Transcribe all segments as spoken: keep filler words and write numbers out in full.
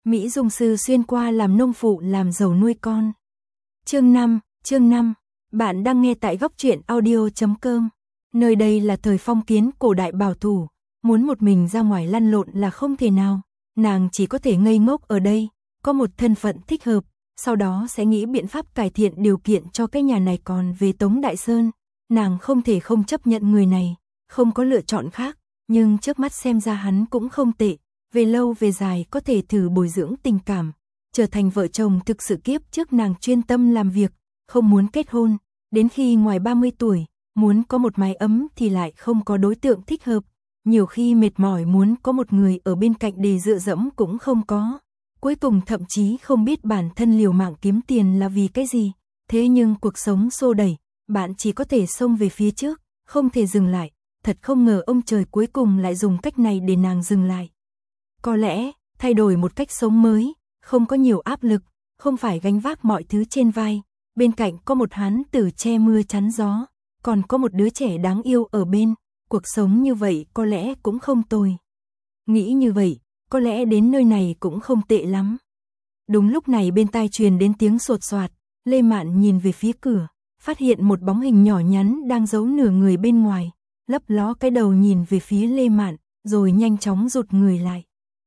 Mỹ Dung Sư xuyên qua làm nông phụ làm giàu nuôi con. Chương năm, chương năm. Bạn đang nghe tại góc truyện audio chấm com. Nơi đây là thời phong kiến cổ đại bảo thủ, muốn một mình ra ngoài lăn lộn là không thể nào. Nàng chỉ có thể ngây ngốc ở đây, có một thân phận thích hợp, sau đó sẽ nghĩ biện pháp cải thiện điều kiện cho cái nhà này. Còn về Tống Đại Sơn, nàng không thể không chấp nhận người này, không có lựa chọn khác, nhưng trước mắt xem ra hắn cũng không tệ, về lâu về dài có thể thử bồi dưỡng tình cảm, trở thành vợ chồng thực sự. Kiếp trước nàng chuyên tâm làm việc, không muốn kết hôn, đến khi ngoài ba mươi tuổi, muốn có một mái ấm thì lại không có đối tượng thích hợp, nhiều khi mệt mỏi muốn có một người ở bên cạnh để dựa dẫm cũng không có. Cuối cùng thậm chí không biết bản thân liều mạng kiếm tiền là vì cái gì, thế nhưng cuộc sống xô đẩy, bạn chỉ có thể xông về phía trước, không thể dừng lại. Thật không ngờ ông trời cuối cùng lại dùng cách này để nàng dừng lại. Có lẽ, thay đổi một cách sống mới, không có nhiều áp lực, không phải gánh vác mọi thứ trên vai, bên cạnh có một hán tử che mưa chắn gió, còn có một đứa trẻ đáng yêu ở bên, cuộc sống như vậy có lẽ cũng không tồi. Nghĩ như vậy, có lẽ đến nơi này cũng không tệ lắm. Đúng lúc này bên tai truyền đến tiếng sột soạt, Lê Mạn nhìn về phía cửa, phát hiện một bóng hình nhỏ nhắn đang giấu nửa người bên ngoài, lấp ló cái đầu nhìn về phía Lê Mạn, rồi nhanh chóng rụt người lại.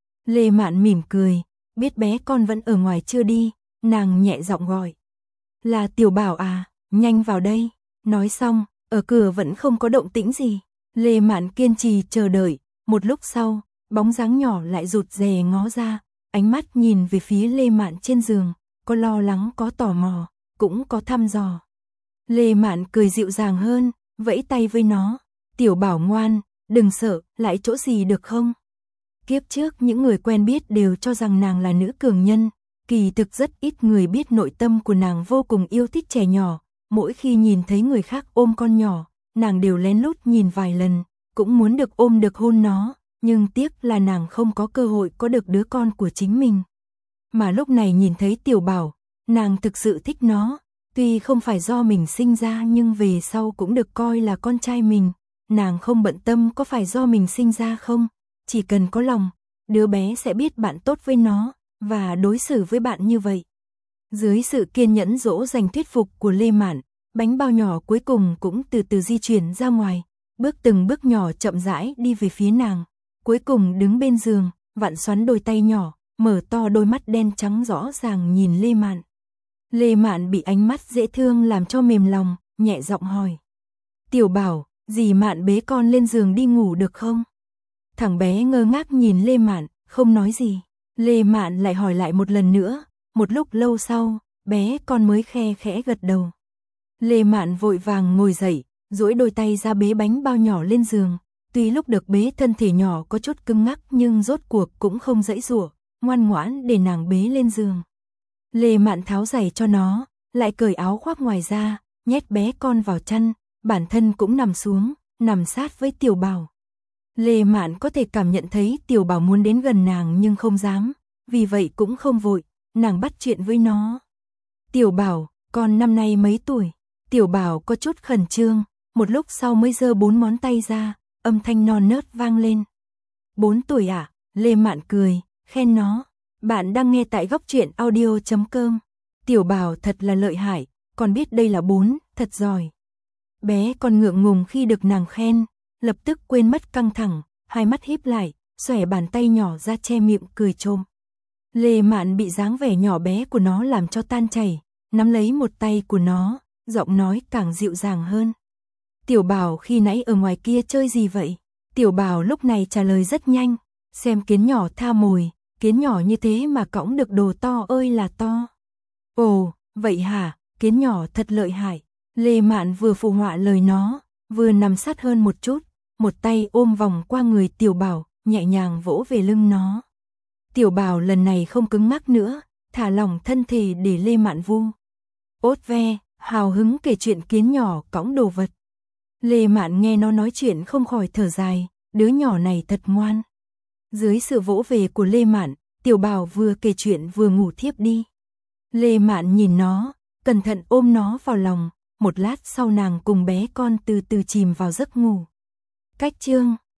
Lê Mạn mỉm cười, biết bé con vẫn ở ngoài chưa đi, nàng nhẹ giọng gọi. Là Tiểu Bảo à, nhanh vào đây. Nói xong, ở cửa vẫn không có động tĩnh gì. Lê Mạn kiên trì chờ đợi, một lúc sau, bóng dáng nhỏ lại rụt rè ngó ra, ánh mắt nhìn về phía Lê Mạn trên giường, có lo lắng, có tò mò, cũng có thăm dò. Lê Mạn cười dịu dàng hơn, vẫy tay với nó. Tiểu Bảo ngoan, đừng sợ, lại chỗ gì được không? Kiếp trước những người quen biết đều cho rằng nàng là nữ cường nhân, kỳ thực rất ít người biết nội tâm của nàng vô cùng yêu thích trẻ nhỏ, mỗi khi nhìn thấy người khác ôm con nhỏ, nàng đều lén lút nhìn vài lần, cũng muốn được ôm được hôn nó, nhưng tiếc là nàng không có cơ hội có được đứa con của chính mình. Mà lúc này nhìn thấy Tiểu Bảo, nàng thực sự thích nó, tuy không phải do mình sinh ra nhưng về sau cũng được coi là con trai mình. Nàng không bận tâm có phải do mình sinh ra không, chỉ cần có lòng, đứa bé sẽ biết bạn tốt với nó, và đối xử với bạn như vậy. Dưới sự kiên nhẫn dỗ dành thuyết phục của Lê Mạn, bánh bao nhỏ cuối cùng cũng từ từ di chuyển ra ngoài, bước từng bước nhỏ chậm rãi đi về phía nàng, cuối cùng đứng bên giường, vặn xoắn đôi tay nhỏ, mở to đôi mắt đen trắng rõ ràng nhìn Lê Mạn. Lê Mạn bị ánh mắt dễ thương làm cho mềm lòng, nhẹ giọng hỏi. Tiểu Bảo, dì Mạn bế con lên giường đi ngủ được không? Thằng bé ngơ ngác nhìn Lê Mạn, không nói gì. Lê Mạn lại hỏi lại một lần nữa, một lúc lâu sau, bé con mới khe khẽ gật đầu. Lê Mạn vội vàng ngồi dậy, duỗi đôi tay ra bế bánh bao nhỏ lên giường, tuy lúc được bế thân thể nhỏ có chút cứng ngắc nhưng rốt cuộc cũng không giãy giụa, ngoan ngoãn để nàng bế lên giường. Lê Mạn tháo giày cho nó, lại cởi áo khoác ngoài ra, nhét bé con vào chăn, bản thân cũng nằm xuống, nằm sát với Tiểu Bảo. Lê Mạn có thể cảm nhận thấy Tiểu Bảo muốn đến gần nàng nhưng không dám, vì vậy cũng không vội, nàng bắt chuyện với nó. Tiểu Bảo, con năm nay mấy tuổi? Tiểu Bảo có chút khẩn trương, một lúc sau mới giơ bốn ngón tay ra, âm thanh non nớt vang lên. Bốn tuổi à? Lê Mạn cười, khen nó. Bạn đang nghe tại góc truyện audio chấm com. Tiểu Bảo thật là lợi hại, còn biết đây là bốn, thật giỏi. Bé còn ngượng ngùng khi được nàng khen, lập tức quên mất căng thẳng, hai mắt híp lại, xòe bàn tay nhỏ ra che miệng cười trôm. Lê Mạn bị dáng vẻ nhỏ bé của nó làm cho tan chảy, nắm lấy một tay của nó, giọng nói càng dịu dàng hơn. Tiểu Bảo khi nãy ở ngoài kia chơi gì vậy? Tiểu Bảo lúc này trả lời rất nhanh, xem kiến nhỏ tha mồi, kiến nhỏ như thế mà cõng được đồ to ơi là to. Ồ, vậy hả, kiến nhỏ thật lợi hại. Lê Mạn vừa phụ họa lời nó, vừa nằm sát hơn một chút, một tay ôm vòng qua người Tiểu Bảo, nhẹ nhàng vỗ về lưng nó. Tiểu Bảo lần này không cứng ngắc nữa, thả lỏng thân thể để Lê Mạn vu. Ốt ve, hào hứng kể chuyện kiến nhỏ cõng đồ vật. Lê Mạn nghe nó nói chuyện không khỏi thở dài, đứa nhỏ này thật ngoan. Dưới sự vỗ về của Lê Mạn, Tiểu Bảo vừa kể chuyện vừa ngủ thiếp đi. Lê Mạn nhìn nó, cẩn thận ôm nó vào lòng, một lát sau nàng cùng bé con từ từ chìm vào giấc ngủ. Cách chương